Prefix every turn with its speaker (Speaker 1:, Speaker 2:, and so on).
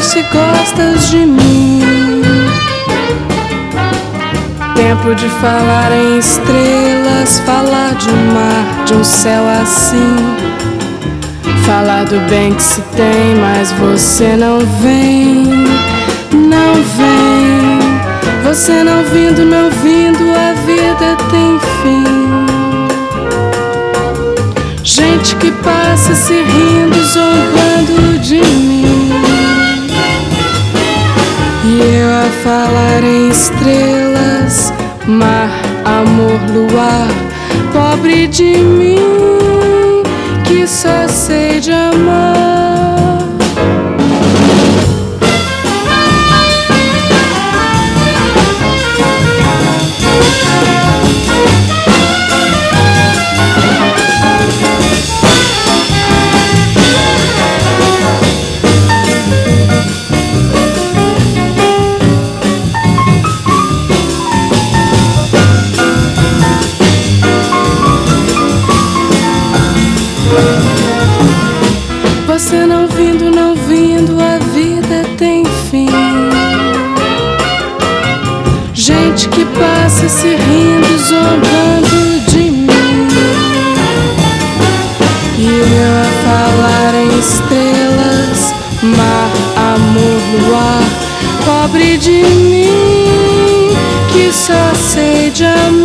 Speaker 1: se gostas de mim. Tempo de falar em estrelas, falar de um mar, de um céu assim. Falar do bem que se tem, mas você não vem, não vem. Você não vindo, não vindo, a vida tem fim. Gente que passa se rindo, zombando de mim. E eu a falar em estrelas, mar, amor, luar, pobre de mim, que só sei de amar. Você não vindo, não vindo, a vida tem fim. Gente que passa se rindo, zombando de mim. E eu a falar em estrelas, mar, amor, luar, pobre de mim, que só sei de amor.